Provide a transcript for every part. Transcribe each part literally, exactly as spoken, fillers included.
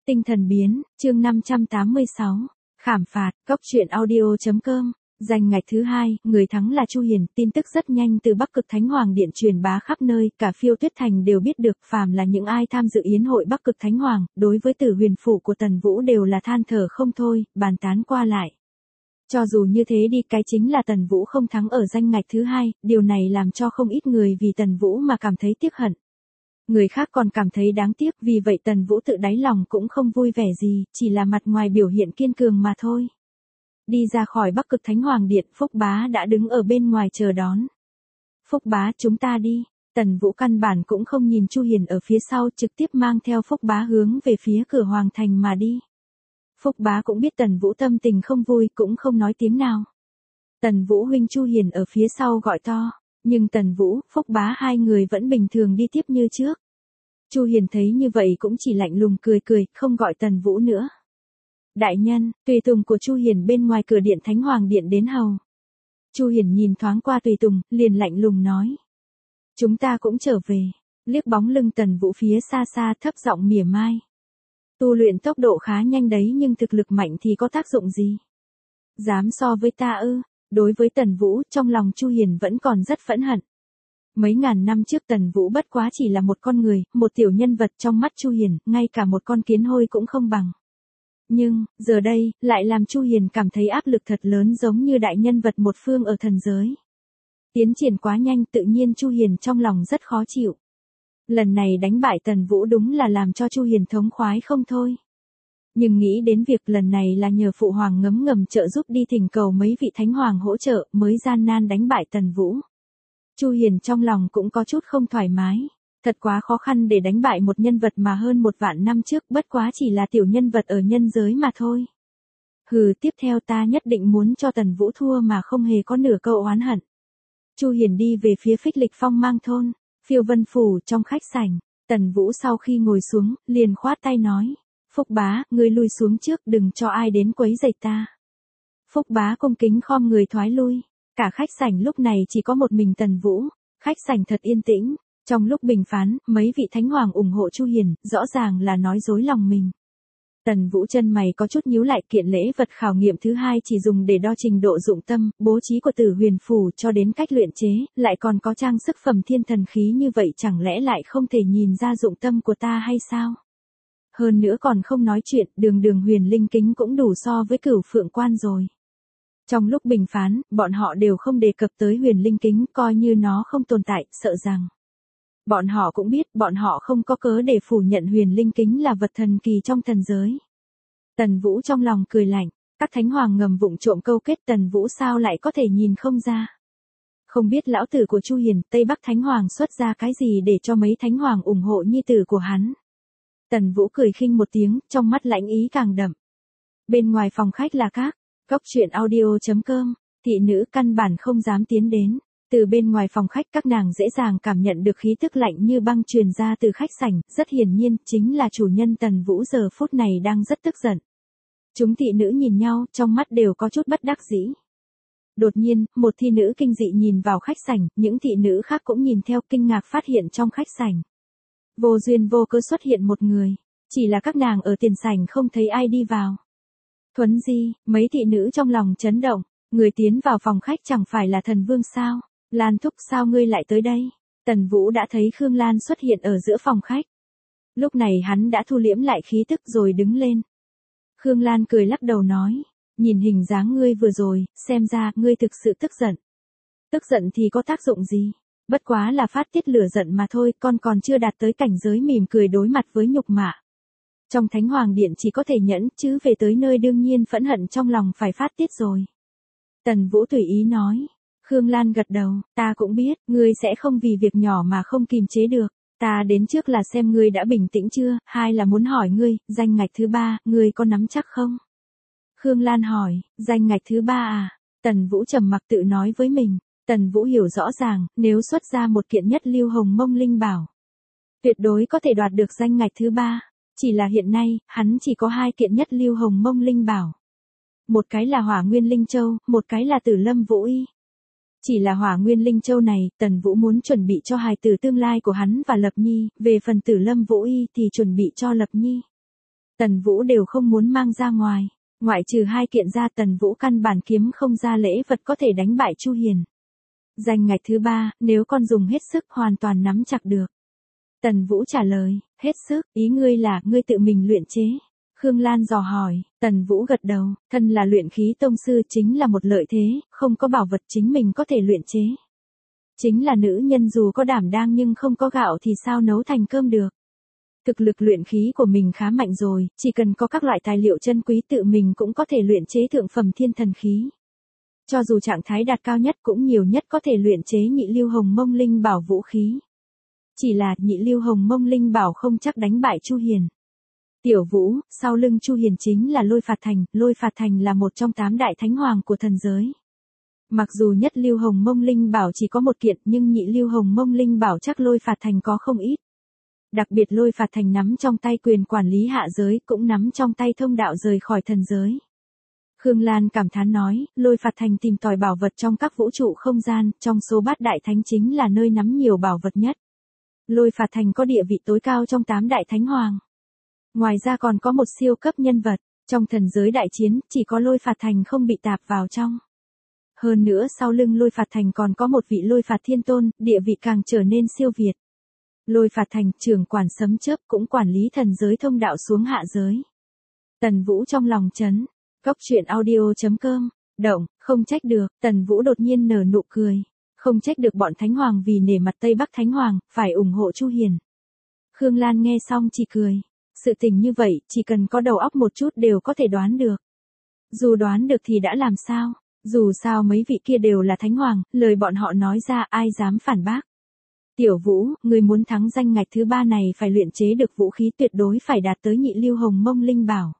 Tinh thần biến, chương năm trăm tám mươi sáu. Khảm phạt, Cốc truyện audio chấm com. Giành ngạch thứ hai, người thắng là Chu Hiền, tin tức rất nhanh từ Bắc Cực Thánh Hoàng Điện truyền bá khắp nơi, cả Phiêu Tuyết Thành đều biết được, phàm là những ai tham dự yến hội Bắc Cực Thánh Hoàng, đối với Tử Huyền phủ của Tần Vũ đều là than thở không thôi, bàn tán qua lại. Cho dù như thế đi, cái chính là Tần Vũ không thắng ở danh ngạch thứ hai, điều này làm cho không ít người vì Tần Vũ mà cảm thấy tiếc hận. Người khác còn cảm thấy đáng tiếc, vì vậy Tần Vũ tự đáy lòng cũng không vui vẻ gì, chỉ là mặt ngoài biểu hiện kiên cường mà thôi. Đi ra khỏi Bắc Cực Thánh Hoàng Điện, Phúc Bá đã đứng ở bên ngoài chờ đón. Phúc Bá, chúng ta đi. Tần Vũ căn bản cũng không nhìn Chu Hiền ở phía sau, trực tiếp mang theo Phúc Bá hướng về phía cửa Hoàng Thành mà đi. Phúc Bá cũng biết Tần Vũ tâm tình không vui, cũng không nói tiếng nào. Tần Vũ huynh, Chu Hiền ở phía sau gọi to. Nhưng Tần Vũ, Phúc Bá hai người vẫn bình thường đi tiếp như trước. Chu Hiền thấy như vậy cũng chỉ lạnh lùng cười cười, không gọi Tần Vũ nữa. Đại nhân, tùy tùng của Chu Hiền bên ngoài cửa điện Thánh Hoàng Điện đến hầu. Chu Hiền nhìn thoáng qua tùy tùng, liền lạnh lùng nói. Chúng ta cũng trở về, liếc bóng lưng Tần Vũ phía xa xa thấp giọng mỉa mai. Tu luyện tốc độ khá nhanh đấy nhưng thực lực mạnh thì có tác dụng gì? Dám so với ta ư? Đối với Tần Vũ, trong lòng Chu Hiền vẫn còn rất phẫn hận. Mấy ngàn năm trước Tần Vũ bất quá chỉ là một con người, một tiểu nhân vật trong mắt Chu Hiền, ngay cả một con kiến hôi cũng không bằng. Nhưng, giờ đây, lại làm Chu Hiền cảm thấy áp lực thật lớn giống như đại nhân vật một phương ở thần giới. Tiến triển quá nhanh, tự nhiên Chu Hiền trong lòng rất khó chịu. Lần này đánh bại Tần Vũ đúng là làm cho Chu Hiền thống khoái không thôi. Nhưng nghĩ đến việc lần này là nhờ Phụ Hoàng ngấm ngầm trợ giúp đi thỉnh cầu mấy vị Thánh Hoàng hỗ trợ mới gian nan đánh bại Tần Vũ. Chu Hiền trong lòng cũng có chút không thoải mái. Thật quá khó khăn để đánh bại một nhân vật mà hơn một vạn năm trước bất quá chỉ là tiểu nhân vật ở nhân giới mà thôi. Hừ, tiếp theo ta nhất định muốn cho Tần Vũ thua mà không hề có nửa câu oán hận. Chu Hiền đi về phía Phích Lịch Phong Mang thôn, Phiêu Vân phủ trong khách sảnh. Tần Vũ sau khi ngồi xuống, liền khoát tay nói. Phúc Bá, ngươi lui xuống trước, đừng cho ai đến quấy rầy ta. Phúc Bá cung kính khom người thoái lui. Cả khách sảnh lúc này chỉ có một mình Tần Vũ. Khách sảnh thật yên tĩnh. Trong lúc bình phán, mấy vị Thánh Hoàng ủng hộ Chu Hiền, rõ ràng là nói dối lòng mình. Tần Vũ chân mày có chút nhíu lại, kiện lễ vật khảo nghiệm thứ hai chỉ dùng để đo trình độ dụng tâm, bố trí của Tử Huyền phủ cho đến cách luyện chế, lại còn có trang sức phẩm thiên thần khí như vậy, chẳng lẽ lại không thể nhìn ra dụng tâm của ta hay sao? Hơn nữa còn không nói chuyện, đường đường huyền linh kính cũng đủ so với Cửu Phượng Quan rồi. Trong lúc bình phán, bọn họ đều không đề cập tới huyền linh kính, coi như nó không tồn tại, sợ rằng. Bọn họ cũng biết, bọn họ không có cớ để phủ nhận huyền linh kính là vật thần kỳ trong thần giới. Tần Vũ trong lòng cười lạnh, các Thánh Hoàng ngầm vụng trộm câu kết, Tần Vũ sao lại có thể nhìn không ra. Không biết lão tử của Chu Hiền, Tây Bắc Thánh Hoàng xuất ra cái gì để cho mấy Thánh Hoàng ủng hộ nhi tử của hắn. Tần Vũ cười khinh một tiếng, trong mắt lãnh ý càng đậm. Bên ngoài phòng khách là các, Cốc truyện audio chấm com, thị nữ căn bản không dám tiến đến. Từ bên ngoài phòng khách các nàng dễ dàng cảm nhận được khí tức lạnh như băng truyền ra từ khách sảnh, rất hiển nhiên, chính là chủ nhân Tần Vũ giờ phút này đang rất tức giận. Chúng thị nữ nhìn nhau, trong mắt đều có chút bất đắc dĩ. Đột nhiên, một thị nữ kinh dị nhìn vào khách sảnh, những thị nữ khác cũng nhìn theo, kinh ngạc phát hiện trong khách sảnh. Vô duyên vô cớ xuất hiện một người, chỉ là các nàng ở tiền sảnh không thấy ai đi vào. Thuấn Di, mấy thị nữ trong lòng chấn động, người tiến vào phòng khách chẳng phải là Thần Vương sao? Lan thúc, sao ngươi lại tới đây? Tần Vũ đã thấy Khương Lan xuất hiện ở giữa phòng khách. Lúc này hắn đã thu liễm lại khí tức rồi đứng lên. Khương Lan cười lắc đầu nói, nhìn hình dáng ngươi vừa rồi, xem ra ngươi thực sự tức giận. Tức giận thì có tác dụng gì? Bất quá là phát tiết lửa giận mà thôi, con còn chưa đạt tới cảnh giới mỉm cười đối mặt với nhục mạ. Trong Thánh Hoàng Điện chỉ có thể nhẫn, chứ về tới nơi đương nhiên phẫn hận trong lòng phải phát tiết rồi. Tần Vũ tùy ý nói. Khương Lan gật đầu, ta cũng biết, ngươi sẽ không vì việc nhỏ mà không kìm chế được. Ta đến trước là xem ngươi đã bình tĩnh chưa, hai là muốn hỏi ngươi, danh ngạch thứ ba, ngươi có nắm chắc không? Khương Lan hỏi, danh ngạch thứ ba à? Tần Vũ trầm mặc tự nói với mình. Tần Vũ hiểu rõ ràng, nếu xuất ra một kiện nhất lưu hồng mông linh bảo, tuyệt đối có thể đoạt được danh ngạch thứ ba. Chỉ là hiện nay, hắn chỉ có hai kiện nhất lưu hồng mông linh bảo. Một cái là Hỏa Nguyên Linh Châu, một cái là Tử Lâm Vũ Y. Chỉ là Hỏa Nguyên Linh Châu này, Tần Vũ muốn chuẩn bị cho hài tử tương lai của hắn và Lập Nhi, về phần Tử Lâm Vũ Y thì chuẩn bị cho Lập Nhi. Tần Vũ đều không muốn mang ra ngoài. Ngoại trừ hai kiện ra, Tần Vũ căn bản kiếm không ra lễ vật có thể đánh bại Chu Hiền. Danh ngạch thứ ba, nếu con dùng hết sức hoàn toàn nắm chặt được. Tần Vũ trả lời, hết sức, ý ngươi là ngươi tự mình luyện chế. Khương Lan dò hỏi, Tần Vũ gật đầu, thân là luyện khí tông sư chính là một lợi thế, không có bảo vật chính mình có thể luyện chế. Chính là nữ nhân dù có đảm đang nhưng không có gạo thì sao nấu thành cơm được. Thực lực luyện khí của mình khá mạnh rồi, chỉ cần có các loại tài liệu chân quý tự mình cũng có thể luyện chế thượng phẩm thiên thần khí. Cho dù trạng thái đạt cao nhất cũng nhiều nhất có thể luyện chế nhị lưu hồng mông linh bảo vũ khí. Chỉ là nhị lưu hồng mông linh bảo không chắc đánh bại Chu Hiền. Tiểu Vũ, sau lưng Chu Hiền chính là Lôi Phạt Thành, Lôi Phạt Thành là một trong tám đại thánh hoàng của thần giới. Mặc dù nhất lưu hồng mông linh bảo chỉ có một kiện nhưng nhị lưu hồng mông linh bảo chắc Lôi Phạt Thành có không ít. Đặc biệt Lôi Phạt Thành nắm trong tay quyền quản lý hạ giới, cũng nắm trong tay thông đạo rời khỏi thần giới. Khương Lan cảm thán nói, Lôi Phạt Thành tìm tòi bảo vật trong các vũ trụ không gian, trong số bát đại thánh chính là nơi nắm nhiều bảo vật nhất. Lôi Phạt Thành có địa vị tối cao trong tám đại thánh hoàng. Ngoài ra còn có một siêu cấp nhân vật, trong thần giới đại chiến, chỉ có Lôi Phạt Thành không bị tạp vào trong. Hơn nữa sau lưng Lôi Phạt Thành còn có một vị Lôi Phạt Thiên Tôn, địa vị càng trở nên siêu việt. Lôi Phạt Thành, trưởng quản sấm chớp cũng quản lý thần giới thông đạo xuống hạ giới. Tần Vũ trong lòng chấn, cốc truyện audio chấm com, động, không trách được, Tần Vũ đột nhiên nở nụ cười. Không trách được bọn Thánh Hoàng vì nể mặt Tây Bắc Thánh Hoàng, phải ủng hộ Chu Hiền. Khương Lan nghe xong chỉ cười. Sự tình như vậy, chỉ cần có đầu óc một chút đều có thể đoán được. Dù đoán được thì đã làm sao, dù sao mấy vị kia đều là Thánh Hoàng, lời bọn họ nói ra ai dám phản bác. Tiểu Vũ, người muốn thắng danh ngạch thứ ba này phải luyện chế được vũ khí tuyệt đối phải đạt tới nhị lưu hồng mông linh bảo.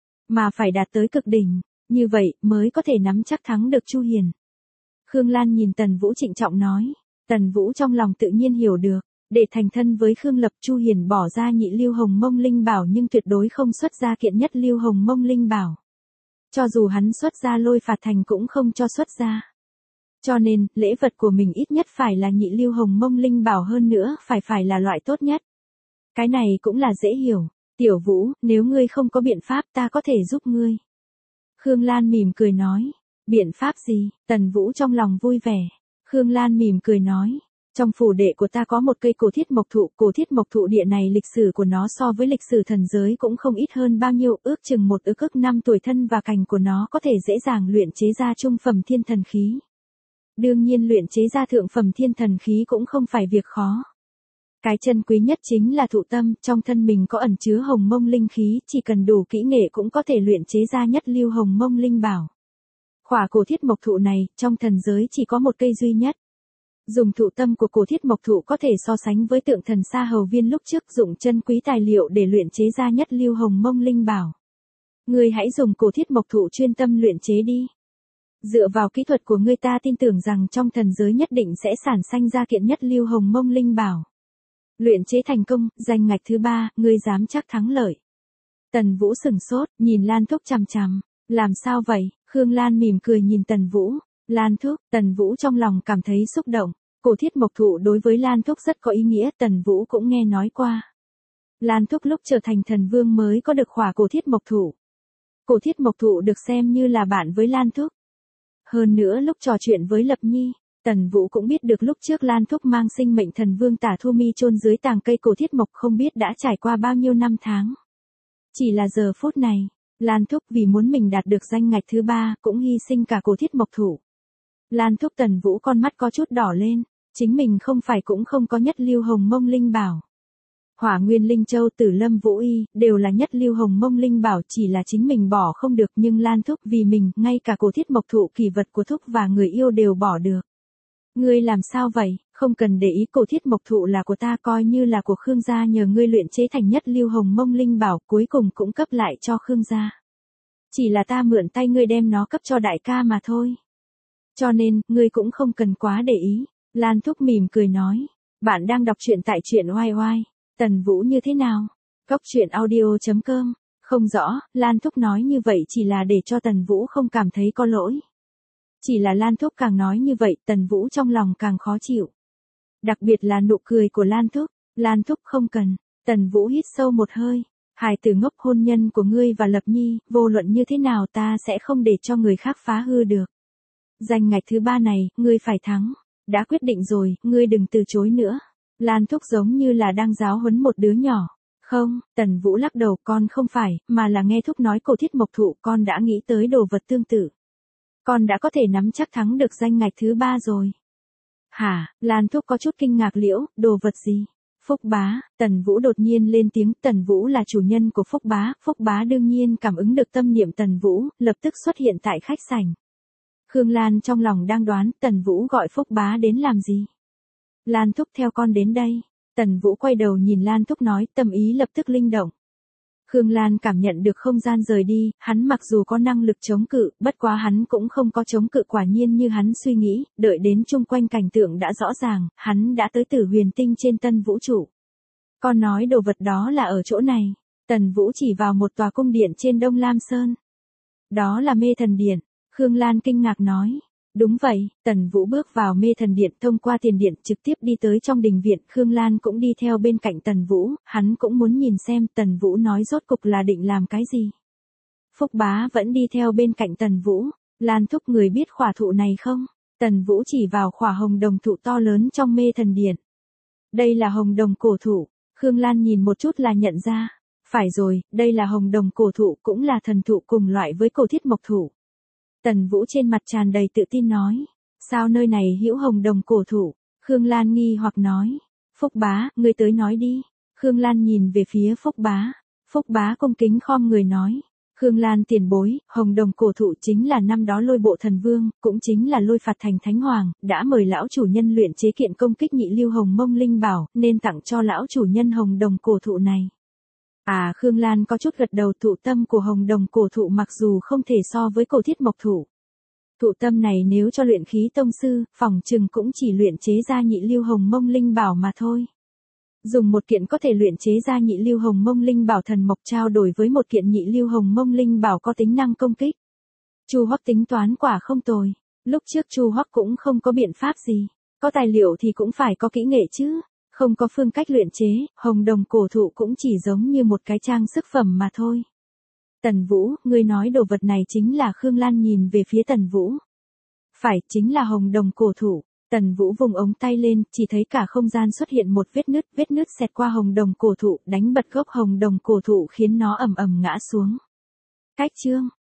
Mà phải đạt tới cực đỉnh, như vậy mới có thể nắm chắc thắng được Chu Hiền. Khương Lan nhìn Tần Vũ trịnh trọng nói, Tần Vũ trong lòng tự nhiên hiểu được, để thành thân với Khương Lập Chu Hiền bỏ ra nhị lưu hồng mông linh bảo nhưng tuyệt đối không xuất ra kiện nhất lưu hồng mông linh bảo. Cho dù hắn xuất ra Lôi Phạt Thành cũng không cho xuất ra. Cho nên, lễ vật của mình ít nhất phải là nhị lưu hồng mông linh bảo, hơn nữa phải phải là loại tốt nhất. Cái này cũng là dễ hiểu, Tiểu Vũ, nếu ngươi không có biện pháp ta có thể giúp ngươi. Khương Lan mỉm cười nói, biện pháp gì? Tần Vũ trong lòng vui vẻ. Khương Lan mỉm cười nói, trong phủ đệ của ta có một cây cổ thiết mộc thụ, cổ thiết mộc thụ địa này lịch sử của nó so với lịch sử thần giới cũng không ít hơn bao nhiêu, ước chừng một ức ức năm tuổi, thân và cành của nó có thể dễ dàng luyện chế ra trung phẩm thiên thần khí. Đương nhiên luyện chế ra thượng phẩm thiên thần khí cũng không phải việc khó. Cái chân quý nhất chính là thụ tâm, trong thân mình có ẩn chứa hồng mông linh khí, chỉ cần đủ kỹ nghệ cũng có thể luyện chế ra nhất lưu hồng mông linh bảo. Khỏa cổ thiết mộc thụ này, trong thần giới chỉ có một cây duy nhất. Dùng thụ tâm của cổ thiết mộc thụ có thể so sánh với tượng thần Sa Hầu Viên lúc trước dụng chân quý tài liệu để luyện chế ra nhất lưu hồng mông linh bảo. Ngươi hãy dùng cổ thiết mộc thụ chuyên tâm luyện chế đi. Dựa vào kỹ thuật của ngươi ta tin tưởng rằng trong thần giới nhất định sẽ sản sanh ra kiện nhất lưu hồng mông linh bảo. Luyện chế thành công, danh ngạch thứ ba, ngươi dám chắc thắng lợi. Tần Vũ sừng sốt, nhìn Lan Thúc chằm chằm. Làm sao vậy? Khương Lan mỉm cười nhìn Tần Vũ. Lan Thúc, Tần Vũ trong lòng cảm thấy xúc động. Cổ thiết mộc thụ đối với Lan Thúc rất có ý nghĩa, Tần Vũ cũng nghe nói qua. Lan Thúc lúc trở thành thần vương mới có được khỏa cổ thiết mộc thụ. Cổ thiết mộc thụ được xem như là bạn với Lan Thúc. Hơn nữa lúc trò chuyện với Lập Nhi, Tần Vũ cũng biết được lúc trước Lan Thúc mang sinh mệnh thần vương Tả Thu Mi chôn dưới tàng cây cổ thiết mộc không biết đã trải qua bao nhiêu năm tháng. Chỉ là giờ phút này, Lan Thúc vì muốn mình đạt được danh ngạch thứ ba cũng hy sinh cả cổ thiết mộc thụ. Lan Thúc Tần Vũ con mắt có chút đỏ lên, chính mình không phải cũng không có nhất lưu hồng mông linh bảo. Hỏa Nguyên Linh Châu, Tử Lâm Vũ Y, đều là nhất lưu hồng mông linh bảo, chỉ là chính mình bỏ không được, nhưng Lan Thúc vì mình, ngay cả cổ thiết mộc thụ kỳ vật của Thúc và người yêu đều bỏ được. Ngươi làm sao vậy, không cần để ý, cổ thiết mộc thụ là của ta, coi như là của Khương gia, nhờ ngươi luyện chế thành nhất lưu hồng mông linh bảo, cuối cùng cũng cấp lại cho Khương gia. Chỉ là ta mượn tay ngươi đem nó cấp cho đại ca mà thôi. Cho nên, ngươi cũng không cần quá để ý. Lan Thúc mỉm cười nói, bạn đang đọc truyện tại truyện oai oai. Tần Vũ như thế nào? Cốc truyện audio chấm com. Không rõ, Lan Thúc nói như vậy chỉ là để cho Tần Vũ không cảm thấy có lỗi. Chỉ là Lan Thúc càng nói như vậy, Tần Vũ trong lòng càng khó chịu. Đặc biệt là nụ cười của Lan Thúc. Lan Thúc không cần. Tần Vũ hít sâu một hơi. Hài tử ngốc hôn nhân của ngươi và Lập Nhi, vô luận như thế nào ta sẽ không để cho người khác phá hư được. Danh ngạch thứ ba này, ngươi phải thắng. Đã quyết định rồi, ngươi đừng từ chối nữa. Lan Thúc giống như là đang giáo huấn một đứa nhỏ. Không, Tần Vũ lắc đầu, con không phải, mà là nghe Thúc nói Cổ Thiết Mộc Thụ, con đã nghĩ tới đồ vật tương tự. Con đã có thể nắm chắc thắng được danh ngạch thứ ba rồi. Hả, Lan Thúc có chút kinh ngạc liễu, đồ vật gì? Phúc Bá, Tần Vũ đột nhiên lên tiếng, Tần Vũ là chủ nhân của Phúc Bá, Phúc Bá đương nhiên cảm ứng được tâm niệm Tần Vũ, lập tức xuất hiện tại khách sảnh. Khương Lan trong lòng đang đoán, Tần Vũ gọi Phúc Bá đến làm gì? Lan Thúc theo con đến đây. Tần Vũ quay đầu nhìn Lan Thúc nói, tâm ý lập tức linh động. Khương Lan cảm nhận được không gian rời đi, hắn mặc dù có năng lực chống cự, bất quá hắn cũng không có chống cự quả nhiên như hắn suy nghĩ, đợi đến chung quanh cảnh tượng đã rõ ràng, hắn đã tới Tử Huyền Tinh trên Tân Vũ trụ. Con nói đồ vật đó là ở chỗ này. Tần Vũ chỉ vào một tòa cung điện trên Đông Lam Sơn. Đó là Mê Thần Điện. Khương Lan kinh ngạc nói. Đúng vậy, Tần Vũ bước vào Mê Thần Điện thông qua tiền điện trực tiếp đi tới trong đình viện, Khương Lan cũng đi theo bên cạnh Tần Vũ, hắn cũng muốn nhìn xem Tần Vũ nói rốt cục là định làm cái gì. Phúc Bá vẫn đi theo bên cạnh Tần Vũ, Lan Thúc người biết khỏa thụ này không? Tần Vũ chỉ vào khỏa hồng đồng thụ to lớn trong Mê Thần Điện. Đây là hồng đồng cổ thụ, Khương Lan nhìn một chút là nhận ra. Phải rồi, đây là hồng đồng cổ thụ cũng là thần thụ cùng loại với Cổ Thiết Mộc Thụ. Tần Vũ trên mặt tràn đầy tự tin nói. Sao nơi này hữu hồng đồng cổ thụ? Khương Lan nghi hoặc nói. Phúc Bá, ngươi tới nói đi. Khương Lan nhìn về phía Phúc Bá. Phúc Bá cung kính khom người nói. Khương Lan tiền bối, hồng đồng cổ thụ chính là năm đó Lôi Bộ Thần Vương, cũng chính là Lôi Phạt Thành Thánh Hoàng, đã mời lão chủ nhân luyện chế kiện công kích nhị lưu hồng mông linh bảo, nên tặng cho lão chủ nhân hồng đồng cổ thụ này. À, Khương Lan có chút gật đầu, thụ tâm của hồng đồng cổ thụ mặc dù không thể so với Cổ Thiết Mộc Thụ. Thụ tâm này nếu cho luyện khí tông sư, phỏng chừng cũng chỉ luyện chế ra nhị lưu hồng mông linh bảo mà thôi. Dùng một kiện có thể luyện chế ra nhị lưu hồng mông linh bảo thần mộc trao đổi với một kiện nhị lưu hồng mông linh bảo có tính năng công kích. Chu Hoắc tính toán quả không tồi. Lúc trước Chu Hoắc cũng không có biện pháp gì. Có tài liệu thì cũng phải có kỹ nghệ chứ. Không có phương cách luyện chế, hồng đồng cổ thụ cũng chỉ giống như một cái trang sức phẩm mà thôi. Tần Vũ, ngươi nói đồ vật này chính là Khương Lan nhìn về phía Tần Vũ. Phải, chính là hồng đồng cổ thụ. Tần Vũ vùng ống tay lên, chỉ thấy cả không gian xuất hiện một vết nứt, vết nứt xẹt qua hồng đồng cổ thụ, đánh bật gốc hồng đồng cổ thụ khiến nó ầm ầm ngã xuống. Cách chương